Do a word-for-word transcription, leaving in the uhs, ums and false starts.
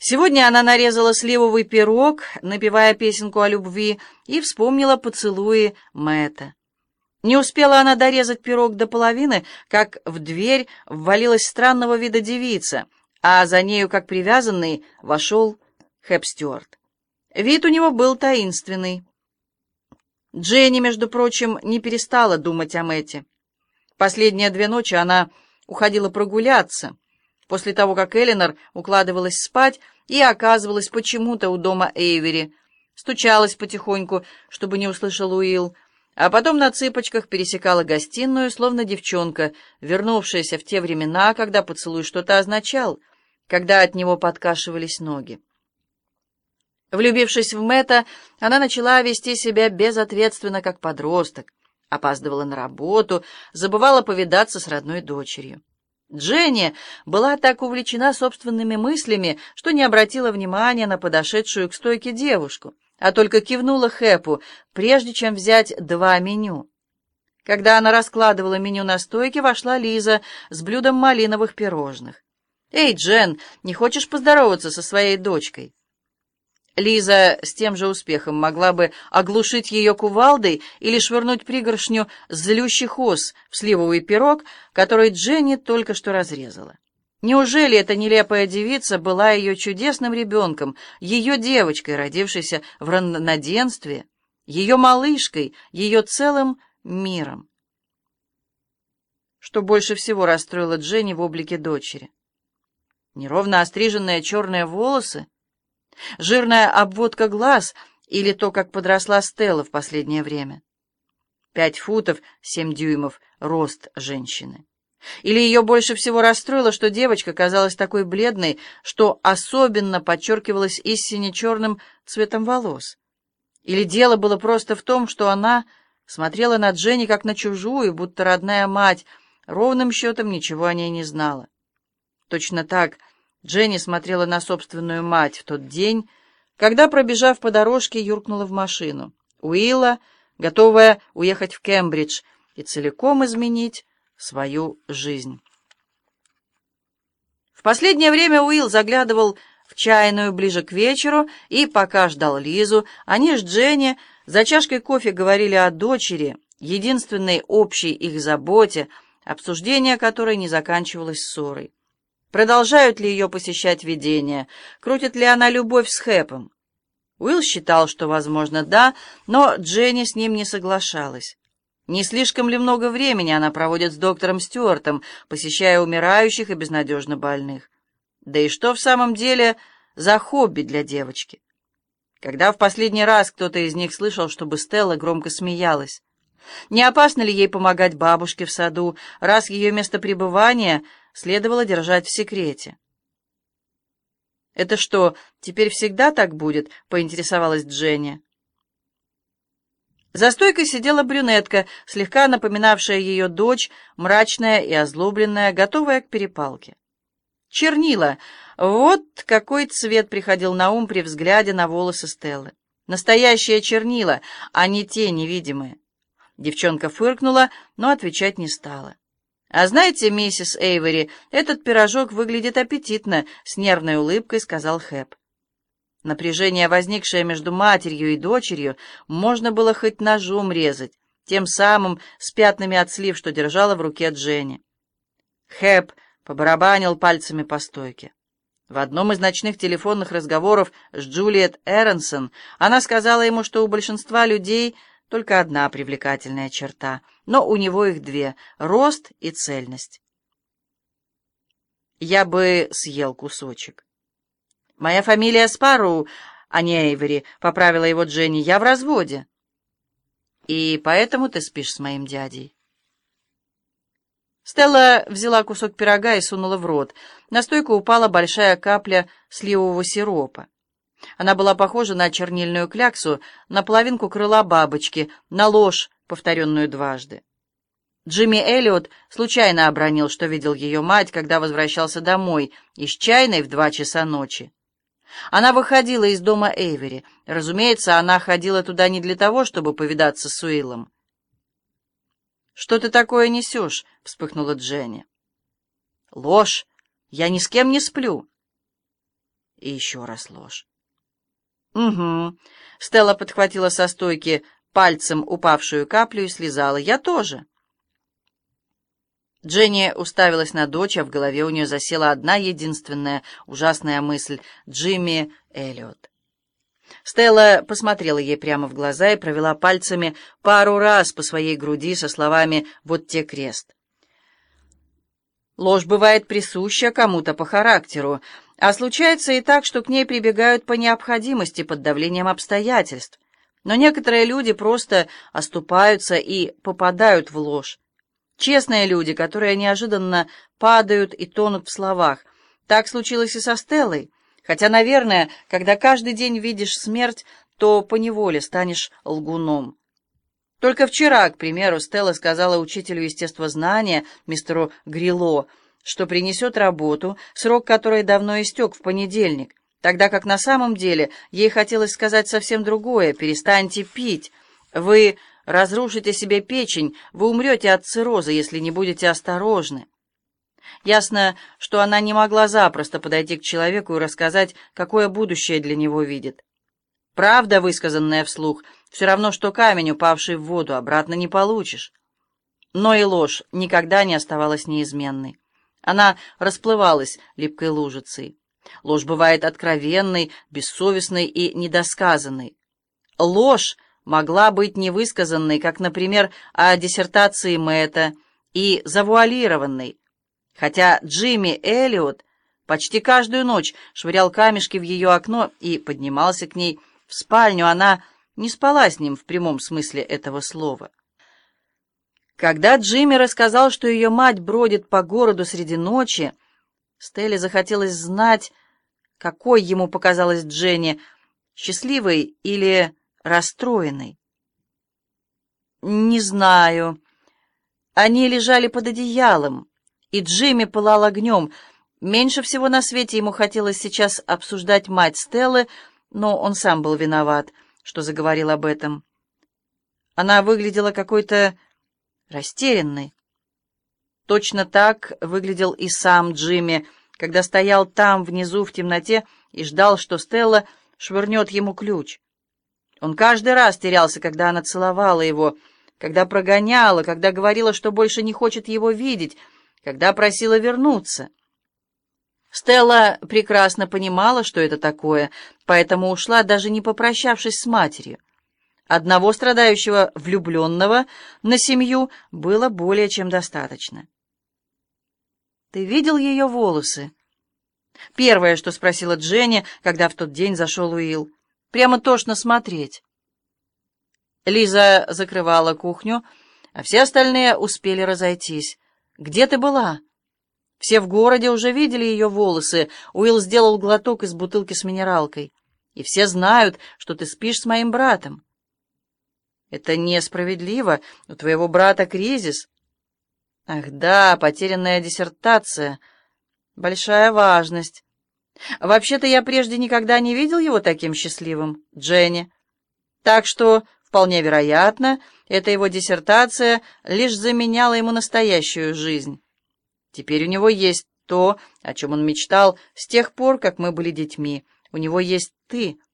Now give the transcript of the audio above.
Сегодня она нарезала сливовый пирог, напевая песенку о любви, и вспомнила поцелуи Мэтта. Не успела она дорезать пирог до половины, как в дверь ввалилась странного вида девица, а за нею, как привязанный, вошел Хэп Стюарт. Вид у него был таинственный. Дженни, между прочим, не перестала думать о Мэтте. Последние две ночи она уходила прогуляться, после того, как Эленор укладывалась спать и оказывалась почему-то у дома Эйвери, стучалась потихоньку, чтобы не услышал Уилл, а потом на цыпочках пересекала гостиную, словно девчонка, вернувшаяся в те времена, когда поцелуй что-то означал, когда от него подкашивались ноги. Влюбившись в Мэтта, она начала вести себя безответственно, как подросток, опаздывала на работу, забывала повидаться с родной дочерью. Дженни была так увлечена собственными мыслями, что не обратила внимания на подошедшую к стойке девушку, а только кивнула Хэпу, прежде чем взять два меню. Когда она раскладывала меню на стойке, вошла Лиза с блюдом малиновых пирожных. «Эй, Джен, не хочешь поздороваться со своей дочкой?» Лиза с тем же успехом могла бы оглушить ее кувалдой или швырнуть пригоршню злющих ос в сливовый пирог, который Дженни только что разрезала. Неужели эта нелепая девица была ее чудесным ребенком, ее девочкой, родившейся в равноденстве, ее малышкой, ее целым миром? Что больше всего расстроило Дженни в облике дочери? Неровно остриженные черные волосы? Жирная обводка глаз или то, как подросла Стелла в последнее время? Пять футов, семь дюймов — рост женщины. Или ее больше всего расстроило, что девочка казалась такой бледной, что особенно подчеркивалась истине черным цветом волос? Или дело было просто в том, что она смотрела на Дженни как на чужую, будто родная мать, ровным счетом ничего о ней не знала? Точно так Дженни смотрела на собственную мать в тот день, когда, пробежав по дорожке, юркнула в машину Уилла, готовая уехать в Кембридж и целиком изменить свою жизнь. В последнее время Уилл заглядывал в чайную ближе к вечеру, и, пока ждал Лизу, они с Дженни за чашкой кофе говорили о дочери, единственной общей их заботе, обсуждение которой не заканчивалось ссорой. Продолжают ли ее посещать видения? Крутит ли она любовь с Хэпом? Уилл считал, что, возможно, да, но Дженни с ним не соглашалась. Не слишком ли много времени она проводит с доктором Стюартом, посещая умирающих и безнадежно больных? Да и что в самом деле за хобби для девочки? Когда в последний раз кто-то из них слышал, чтобы Стелла громко смеялась? Не опасно ли ей помогать бабушке в саду, раз ее место пребывания следовало держать в секрете? «Это что, теперь всегда так будет?» — поинтересовалась Дженни. За стойкой сидела брюнетка, слегка напоминавшая ее дочь, мрачная и озлобленная, готовая к перепалке. Чернила. Вот какой цвет приходил на ум при взгляде на волосы Стеллы. Настоящие чернила, а не те невидимые. Девчонка фыркнула, но отвечать не стала. «А знаете, миссис Эйвери, этот пирожок выглядит аппетитно», — с нервной улыбкой сказал Хэп. Напряжение, возникшее между матерью и дочерью, можно было хоть ножом резать, тем самым с пятнами от слив, что держала в руке Дженни. Хэп побарабанил пальцами по стойке. В одном из ночных телефонных разговоров с Джулиет Эронсон она сказала ему, что у большинства людей только одна привлекательная черта, но у него их две — рост и цельность. «Я бы съел кусочек». «Моя фамилия Спарроу, а не Эйвери», — поправила его Дженни. «Я в разводе». «И поэтому ты спишь с моим дядей?» Стелла взяла кусок пирога и сунула в рот. На стойку упала большая капля сливового сиропа. Она была похожа на чернильную кляксу, на половинку крыла бабочки, на ложь, повторенную дважды. Джимми Эллиот случайно обронил, что видел ее мать, когда возвращался домой из чайной в два часа ночи. Она выходила из дома Эйвери. Разумеется, она ходила туда не для того, чтобы повидаться с Уиллом. «Что ты такое несешь?» — вспыхнула Дженни. «Ложь! Я ни с кем не сплю!» И еще раз ложь. «Угу». Стелла подхватила со стойки пальцем упавшую каплю и слезала. «Я тоже». Дженни уставилась на дочь, а в голове у нее засела одна единственная ужасная мысль — Джимми Эллиот. Стелла посмотрела ей прямо в глаза и провела пальцами пару раз по своей груди со словами «вот те крест». Ложь бывает присуща кому-то по характеру, а случается и так, что к ней прибегают по необходимости под давлением обстоятельств. Но некоторые люди просто оступаются и попадают в ложь. Честные люди, которые неожиданно падают и тонут в словах. Так случилось и со Стеллой. Хотя, наверное, когда каждый день видишь смерть, то поневоле станешь лгуном. Только вчера, к примеру, Стелла сказала учителю естествознания, мистеру Грилло, что принесет работу, срок которой давно истек в понедельник, тогда как на самом деле ей хотелось сказать совсем другое: «Перестаньте пить. Вы разрушите себе печень, вы умрете от цирроза, если не будете осторожны». Ясно, что она не могла запросто подойти к человеку и рассказать, какое будущее для него видит. Правда, высказанная вслух, все равно, что камень, упавший в воду, обратно не получишь. Но и ложь никогда не оставалась неизменной. Она расплывалась липкой лужицей. Ложь бывает откровенной, бессовестной и недосказанной. Ложь могла быть невысказанной, как, например, о диссертации Мэтта, и завуалированной, хотя Джимми Эллиот почти каждую ночь швырял камешки в ее окно и поднимался к ней в спальню. Она не спала с ним в прямом смысле этого слова. Когда Джимми рассказал, что ее мать бродит по городу среди ночи, Стелле захотелось знать, какой ему показалась Дженни, счастливой или расстроенной. «Не знаю. Они лежали под одеялом, и Джимми пылал огнем. Меньше всего на свете ему хотелось сейчас обсуждать мать Стеллы, но он сам был виноват, что заговорил об этом. Она выглядела какой-то растерянной. Точно так выглядел и сам Джимми, когда стоял там внизу в темноте и ждал, что Стелла швырнет ему ключ. Он каждый раз терялся, когда она целовала его, когда прогоняла, когда говорила, что больше не хочет его видеть, когда просила вернуться. Стелла прекрасно понимала, что это такое, поэтому ушла, даже не попрощавшись с матерью. Одного страдающего влюбленного на семью было более чем достаточно. «Ты видел ее волосы?» Первое, что спросила Дженни, когда в тот день зашел Уилл. «Прямо тошно смотреть». Лиза закрывала кухню, а все остальные успели разойтись. «Где ты была?» Все в городе уже видели ее волосы. Уилл сделал глоток из бутылки с минералкой. «И все знают, что ты спишь с моим братом». «Это несправедливо. У твоего брата кризис». «Ах да, потерянная диссертация. Большая важность. Вообще-то я прежде никогда не видел его таким счастливым, Дженни. Так что, вполне вероятно, эта его диссертация лишь заменяла ему настоящую жизнь. Теперь у него есть то, о чем он мечтал с тех пор, как мы были детьми. У него есть ты».